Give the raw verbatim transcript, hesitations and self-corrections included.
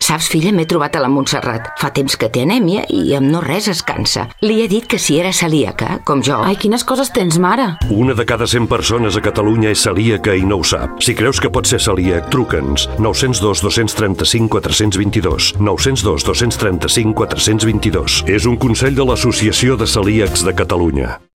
Saps, filla, m'he trobat a la Montserrat. Fa temps que té anèmia i amb no res es cansa. Li he dit que si era celíaca, com jo... Ai, quines coses tens, mare. Una de cada cent persones a Catalunya és celíaca i no ho sap. Si creus que pot ser celíac, truca'ns. nou zero dos, dos tres cinc, quatre dos dos. nou zero dos, dos tres cinc, quatre dos dos. És un consell de l'Associació de Celíacs de Catalunya.